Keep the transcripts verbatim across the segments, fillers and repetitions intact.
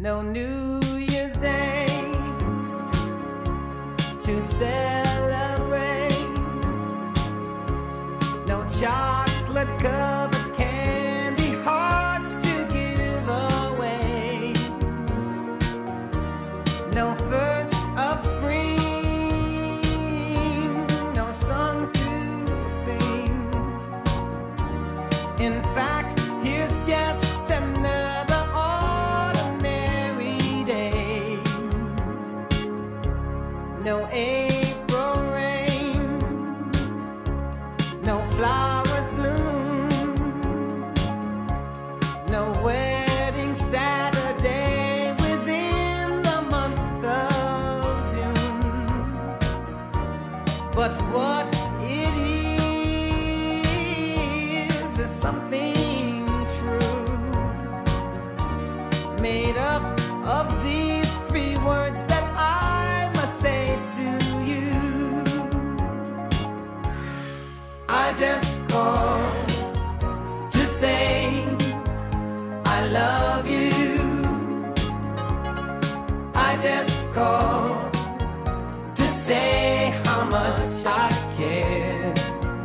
no New Year's Day to celebrate, no chocolate covered candy hearts to give away, no first of spring, no song to sing. In fact, here's just another ordinary day. No April rain, no flowers bloom, no wedding Saturday within the month of June. But what it is is something true, made up of these three words that I must say to you. I just called to say I love you. I just called to say how much I care.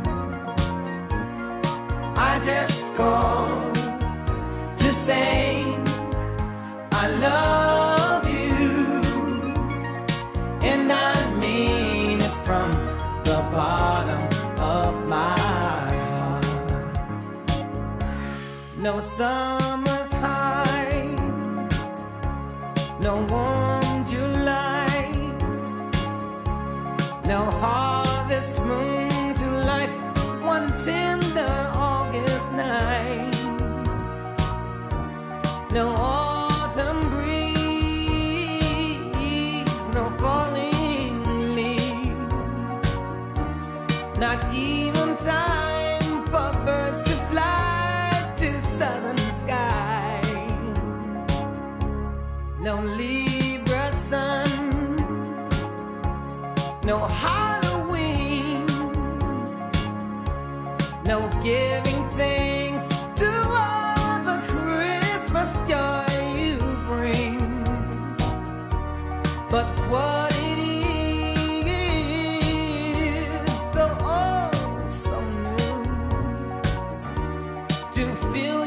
I just called to say I love you, and I mean it from the bottom of my heart. No summer's high, no warm July, no harvest moon to light one tender August night, no autumn breeze, no falling leaves, not even time for birds to fly to southern skies, no Libra sun, no Halloween, no giving thanks to all the Christmas joy you bring. But what it is, so oh so new, to feel